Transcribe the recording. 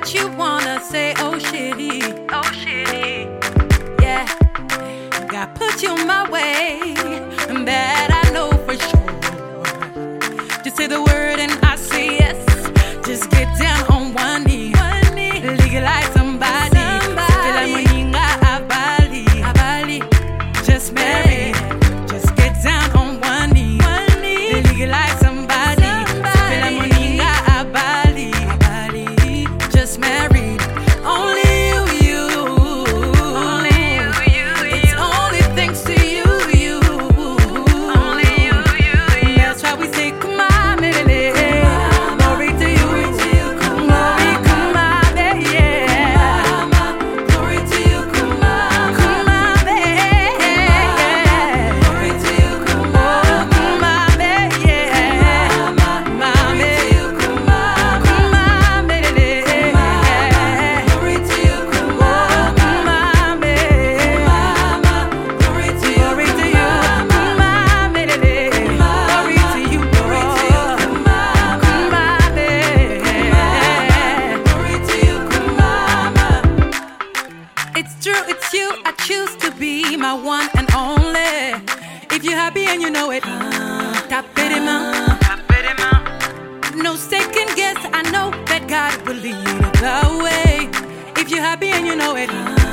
what you wanna say, oh shitty, oh shitty. Yeah, God put you my way, that I know for sure. Just say the word and I say yes. Just get down on one knee, legalize somebody. Just marry. Just get down on one knee, legalize somebody. Just married. Only you. It's only thanks to you. That's why we say, come on, baby. Glory to you. Come on, baby. Glory to you. Come on, baby. Glory to you. Come on, baby. It's true, it's you, I choose to be my one and only. If you're happy and you know it, tap it in my. No second guess, I know that God will lead the way. If you're happy and you know it,